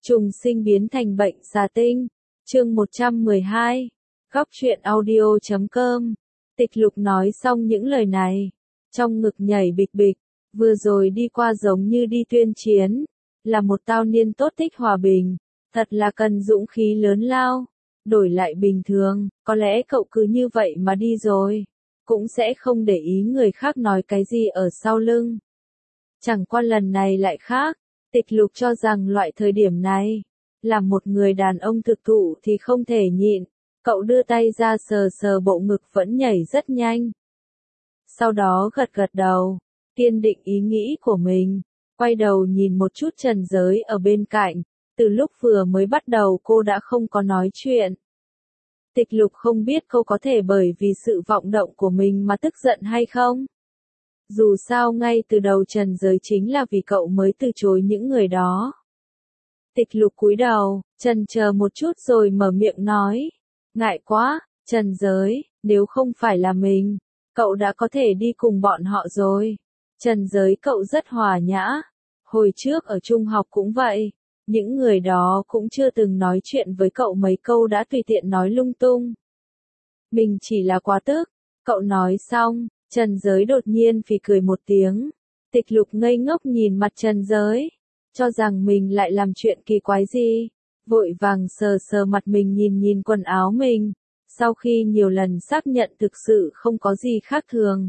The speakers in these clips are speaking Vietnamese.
Trùng sinh biến thành bệnh xà tinh. Chương 112. Góc truyện audio.com. Tịch Lục nói xong những lời này, trong ngực nhảy bịch bịch, vừa rồi đi qua giống như đi tuyên chiến, là một tao niên tốt thích hòa bình, thật là cần dũng khí lớn lao. Đổi lại bình thường, có lẽ cậu cứ như vậy mà đi rồi, cũng sẽ không để ý người khác nói cái gì ở sau lưng. Chẳng qua lần này lại khác, Tịch Lục cho rằng loại thời điểm này, là một người đàn ông thực thụ thì không thể nhịn. Cậu đưa tay ra sờ sờ bộ ngực vẫn nhảy rất nhanh. Sau đó gật gật đầu, kiên định ý nghĩ của mình, quay đầu nhìn một chút Trần Giới ở bên cạnh, từ lúc vừa mới bắt đầu cô đã không có nói chuyện. Tịch Lục không biết cô có thể bởi vì sự vọng động của mình mà tức giận hay không. Dù sao ngay từ đầu Trần Giới chính là vì cậu mới từ chối những người đó. Tịch Lục cúi đầu, chần chờ một chút rồi mở miệng nói. Ngại quá, Trần Giới, nếu không phải là mình, cậu đã có thể đi cùng bọn họ rồi. Trần Giới cậu rất hòa nhã. Hồi trước ở trung học cũng vậy, những người đó cũng chưa từng nói chuyện với cậu mấy câu đã tùy tiện nói lung tung. Mình chỉ là quá tức. Cậu nói xong, Trần Giới đột nhiên phì cười một tiếng. Tịch Lục ngây ngốc nhìn mặt Trần Giới, cho rằng mình lại làm chuyện kỳ quái gì. Vội vàng sờ sờ mặt mình nhìn nhìn quần áo mình, sau khi nhiều lần xác nhận thực sự không có gì khác thường.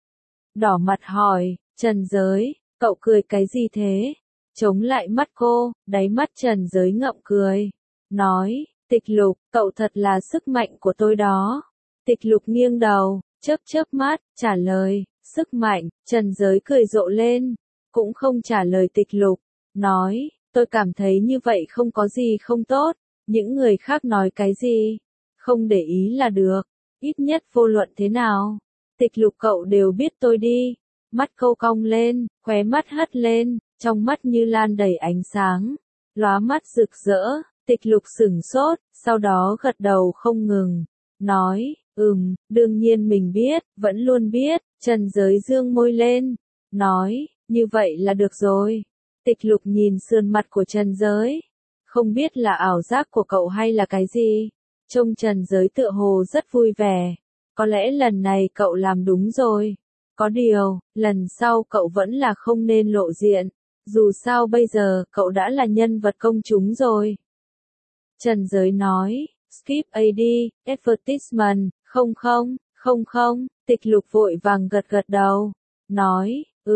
Đỏ mặt hỏi, Trần Giới, cậu cười cái gì thế? Chống lại mắt cô, đáy mắt Trần Giới ngậm cười. Nói, Tịch Lục, cậu thật là sức mạnh của tôi đó. Tịch Lục nghiêng đầu, chớp chớp mắt, trả lời, sức mạnh. Trần Giới cười rộ lên, cũng không trả lời Tịch Lục. Nói, tôi cảm thấy như vậy không có gì không tốt, những người khác nói cái gì, không để ý là được, ít nhất vô luận thế nào. Tịch Lục cậu đều biết tôi đi. Mắt câu cong lên, khóe mắt hất lên, trong mắt như lan đầy ánh sáng, lóa mắt rực rỡ. Tịch Lục sửng sốt, sau đó gật đầu không ngừng, nói, đương nhiên mình biết, vẫn luôn biết. Trần Giới dương môi lên, nói, như vậy là được rồi. Tịch Lục nhìn sườn mặt của Trần Giới, không biết là ảo giác của cậu hay là cái gì. Trông Trần Giới tựa hồ rất vui vẻ, có lẽ lần này cậu làm đúng rồi. Có điều, lần sau cậu vẫn là không nên lộ diện, dù sao bây giờ cậu đã là nhân vật công chúng rồi. Trần Giới nói, skip AD, advertisement, không, Tịch Lục vội vàng gật gật đầu, nói,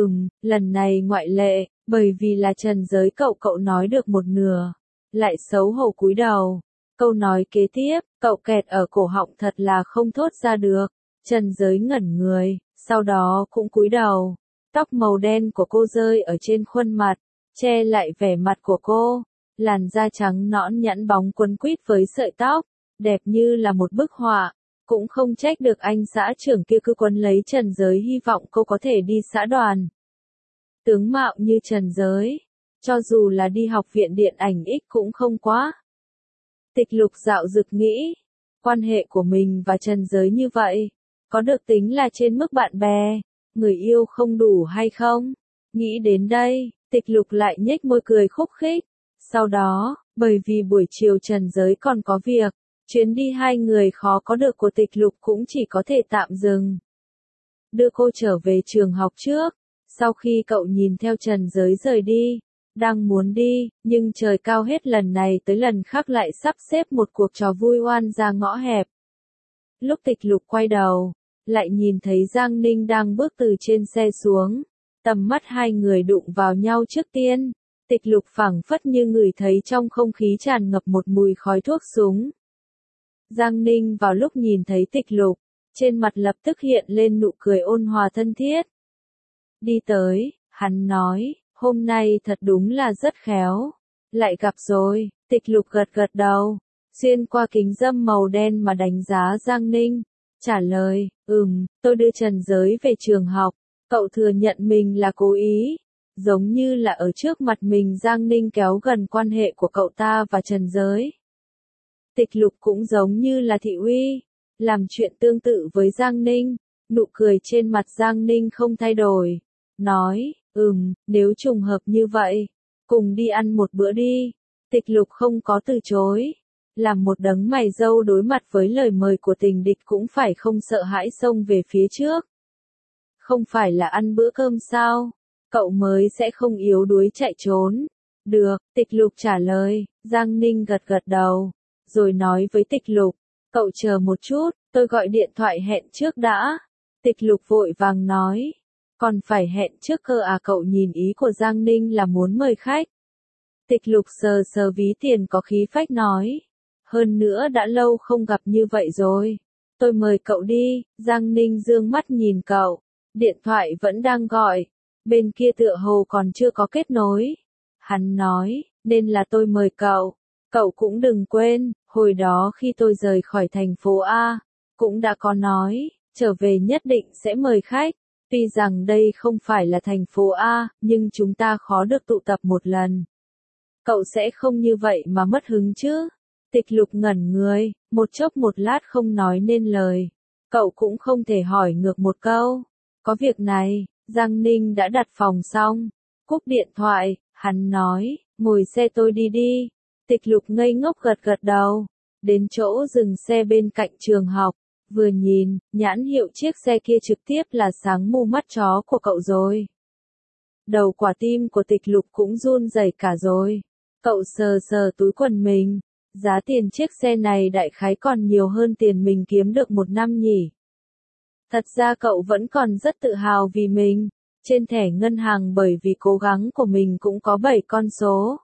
lần này ngoại lệ, bởi vì là Trần Giới cậu nói được một nửa, lại xấu hổ cúi đầu. Câu nói kế tiếp, cậu kẹt ở cổ họng thật là không thốt ra được. Trần Giới ngẩn người, sau đó cũng cúi đầu. Tóc màu đen của cô rơi ở trên khuôn mặt, che lại vẻ mặt của cô. Làn da trắng nõn nhẵn bóng quấn quýt với sợi tóc, đẹp như là một bức họa. Cũng không trách được anh xã trưởng kia cứ quấn lấy Trần Giới, hy vọng cô có thể đi xã đoàn. Tướng mạo như Trần Giới, cho dù là đi học viện điện ảnh X cũng không quá. Tịch Lục dạo dực nghĩ, quan hệ của mình và Trần Giới như vậy, có được tính là trên mức bạn bè, người yêu không đủ hay không? Nghĩ đến đây, Tịch Lục lại nhếch môi cười khúc khích. Sau đó, bởi vì buổi chiều Trần Giới còn có việc, chuyến đi hai người khó có được của Tịch Lục cũng chỉ có thể tạm dừng. Đưa cô trở về trường học trước. Sau khi cậu nhìn theo Trần Giới rời đi, đang muốn đi, nhưng trời cao hết lần này tới lần khác lại sắp xếp một cuộc trò vui oan ra ngõ hẹp. Lúc Tịch Lục quay đầu, lại nhìn thấy Giang Ninh đang bước từ trên xe xuống, tầm mắt hai người đụng vào nhau trước tiên. Tịch Lục phảng phất như ngửi thấy trong không khí tràn ngập một mùi khói thuốc súng. Giang Ninh vào lúc nhìn thấy Tịch Lục, trên mặt lập tức hiện lên nụ cười ôn hòa thân thiết. Đi tới, hắn nói, hôm nay thật đúng là rất khéo. Lại gặp rồi. Tịch Lục gật gật đầu, xuyên qua kính râm màu đen mà đánh giá Giang Ninh. Trả lời, tôi đưa Trần Giới về trường học. Cậu thừa nhận mình là cố ý. Giống như là ở trước mặt mình Giang Ninh kéo gần quan hệ của cậu ta và Trần Giới. Tịch Lục cũng giống như là thị uy, làm chuyện tương tự với Giang Ninh. Nụ cười trên mặt Giang Ninh không thay đổi. Nói, nếu trùng hợp như vậy, cùng đi ăn một bữa đi. Tịch Lục không có từ chối. Làm một đấng mày râu đối mặt với lời mời của tình địch cũng phải không sợ hãi xông về phía trước. Không phải là ăn bữa cơm sao? Cậu mới sẽ không yếu đuối chạy trốn. Được, Tịch Lục trả lời. Giang Ninh gật gật đầu, rồi nói với Tịch Lục, cậu chờ một chút, tôi gọi điện thoại hẹn trước đã. Tịch Lục vội vàng nói, còn phải hẹn trước cơ à? Cậu nhìn ý của Giang Ninh là muốn mời khách. Tịch Lục sờ sờ ví tiền có khí phách nói, hơn nữa đã lâu không gặp như vậy rồi. Tôi mời cậu đi. Giang Ninh dương mắt nhìn cậu, điện thoại vẫn đang gọi, bên kia tựa hồ còn chưa có kết nối. Hắn nói, nên là tôi mời cậu. Cậu cũng đừng quên, hồi đó khi tôi rời khỏi thành phố A, cũng đã có nói, trở về nhất định sẽ mời khách. Tuy rằng đây không phải là thành phố A, nhưng chúng ta khó được tụ tập một lần. Cậu sẽ không như vậy mà mất hứng chứ? Tịch Lục ngẩn người, một chốc một lát không nói nên lời. Cậu cũng không thể hỏi ngược một câu. Có việc này, Giang Ninh đã đặt phòng xong. Cúp điện thoại, hắn nói, ngồi xe tôi đi đi. Tịch Lục ngây ngốc gật gật đầu. Đến chỗ dừng xe bên cạnh trường học. Vừa nhìn, nhãn hiệu chiếc xe kia trực tiếp là sáng mù mắt chó của cậu rồi. Đầu quả tim của Tịch Lục cũng run rẩy cả rồi. Cậu sờ sờ túi quần mình. Giá tiền chiếc xe này đại khái còn nhiều hơn tiền mình kiếm được một năm nhỉ. Thật ra cậu vẫn còn rất tự hào vì mình. Trên thẻ ngân hàng bởi vì cố gắng của mình cũng có 7 con số.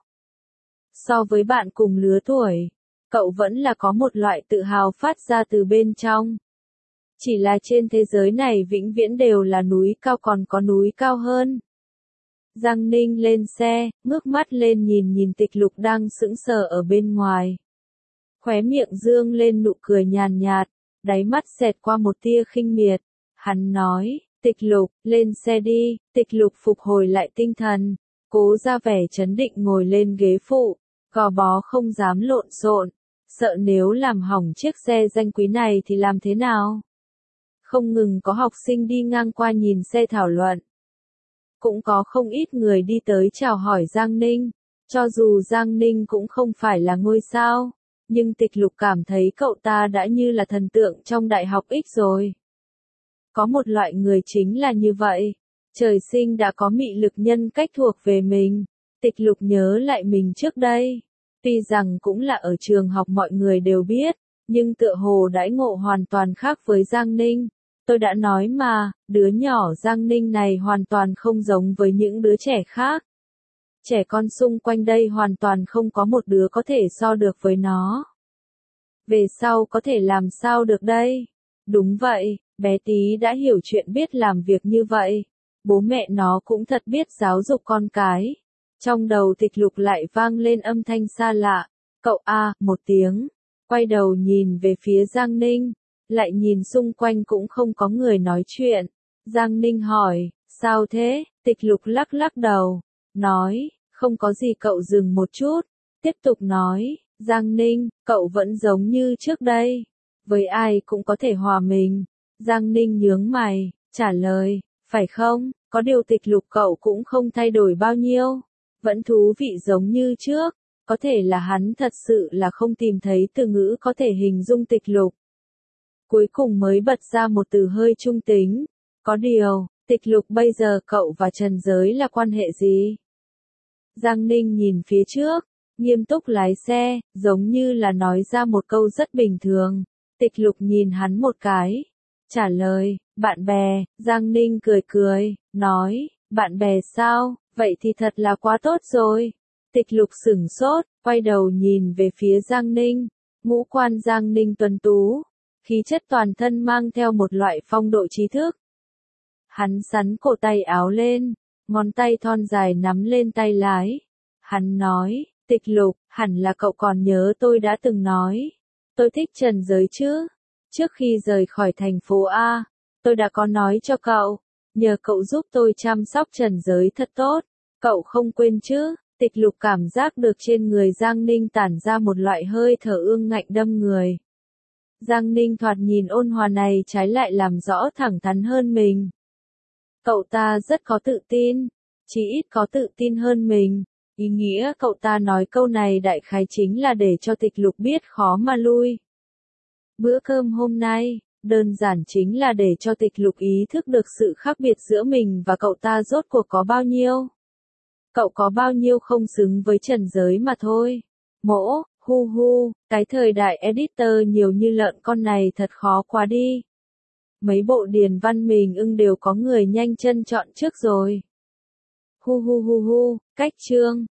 So với bạn cùng lứa tuổi, cậu vẫn là có một loại tự hào phát ra từ bên trong. Chỉ là trên thế giới này vĩnh viễn đều là núi cao, còn có núi cao hơn. Giang Ninh lên xe, ngước mắt lên nhìn Tịch Lục đang sững sờ ở bên ngoài. Khóe miệng dương lên nụ cười nhàn nhạt, đáy mắt xẹt qua một tia khinh miệt. Hắn nói, Tịch Lục, lên xe đi. Tịch Lục phục hồi lại tinh thần, cố ra vẻ trấn định ngồi lên ghế phụ, gò bó không dám lộn xộn, sợ nếu làm hỏng chiếc xe danh quý này thì làm thế nào? Không ngừng có học sinh đi ngang qua nhìn xe thảo luận. Cũng có không ít người đi tới chào hỏi Giang Ninh. Cho dù Giang Ninh cũng không phải là ngôi sao, nhưng Tịch Lục cảm thấy cậu ta đã như là thần tượng trong đại học X rồi. Có một loại người chính là như vậy. Trời sinh đã có mị lực nhân cách thuộc về mình. Tịch Lục nhớ lại mình trước đây. Tuy rằng cũng là ở trường học mọi người đều biết, nhưng tựa hồ đãi ngộ hoàn toàn khác với Giang Ninh. Tôi đã nói mà, đứa nhỏ Giang Ninh này hoàn toàn không giống với những đứa trẻ khác. Trẻ con xung quanh đây hoàn toàn không có một đứa có thể so được với nó. Về sau có thể làm sao được đây? Đúng vậy, bé tí đã hiểu chuyện biết làm việc như vậy. Bố mẹ nó cũng thật biết giáo dục con cái. Trong đầu Tịch Lục lại vang lên âm thanh xa lạ. Cậu a, một tiếng. Quay đầu nhìn về phía Giang Ninh. Lại nhìn xung quanh cũng không có người nói chuyện. Giang Ninh hỏi, sao thế? Tịch Lục lắc lắc đầu. Nói, không có gì. Cậu dừng một chút. Tiếp tục nói, Giang Ninh, cậu vẫn giống như trước đây. Với ai cũng có thể hòa mình. Giang Ninh nhướng mày, trả lời, phải không? Có điều Tịch Lục cậu cũng không thay đổi bao nhiêu. Vẫn thú vị giống như trước. Có thể là hắn thật sự là không tìm thấy từ ngữ có thể hình dung Tịch Lục. Cuối cùng mới bật ra một từ hơi trung tính. Có điều, Tịch Lục bây giờ cậu và Trần Giới là quan hệ gì? Giang Ninh nhìn phía trước, nghiêm túc lái xe, giống như là nói ra một câu rất bình thường. Tịch Lục nhìn hắn một cái, trả lời, bạn bè. Giang Ninh cười cười, nói, bạn bè sao? Vậy thì thật là quá tốt rồi. Tịch Lục sửng sốt, quay đầu nhìn về phía Giang Ninh. Ngũ quan Giang Ninh tuấn tú, khí chất toàn thân mang theo một loại phong độ trí thức. Hắn xắn cổ tay áo lên, ngón tay thon dài nắm lên tay lái. Hắn nói, Tịch Lục, hẳn là cậu còn nhớ tôi đã từng nói. Tôi thích Trần Giới chứ. Trước khi rời khỏi thành phố A, tôi đã có nói cho cậu. Nhờ cậu giúp tôi chăm sóc Trần Giới thật tốt. Cậu không quên chứ? Tịch Lục cảm giác được trên người Giang Ninh tản ra một loại hơi thở ương ngạnh đâm người. Giang Ninh thoạt nhìn ôn hòa này trái lại làm rõ thẳng thắn hơn mình. Cậu ta rất có tự tin, chỉ ít có tự tin hơn mình. Ý nghĩa cậu ta nói câu này đại khái chính là để cho Tịch Lục biết khó mà lui. Bữa cơm hôm nay, đơn giản chính là để cho Tịch Lục ý thức được sự khác biệt giữa mình và cậu ta rốt cuộc có bao nhiêu. Cậu có bao nhiêu không xứng với trần giới mà thôi. Mỗ, hu hu, cái thời đại editor nhiều như lợn con này thật khó quá đi. Mấy bộ điền văn mình ưng đều có người nhanh chân chọn trước rồi. Hu hu hu hu, cách chương.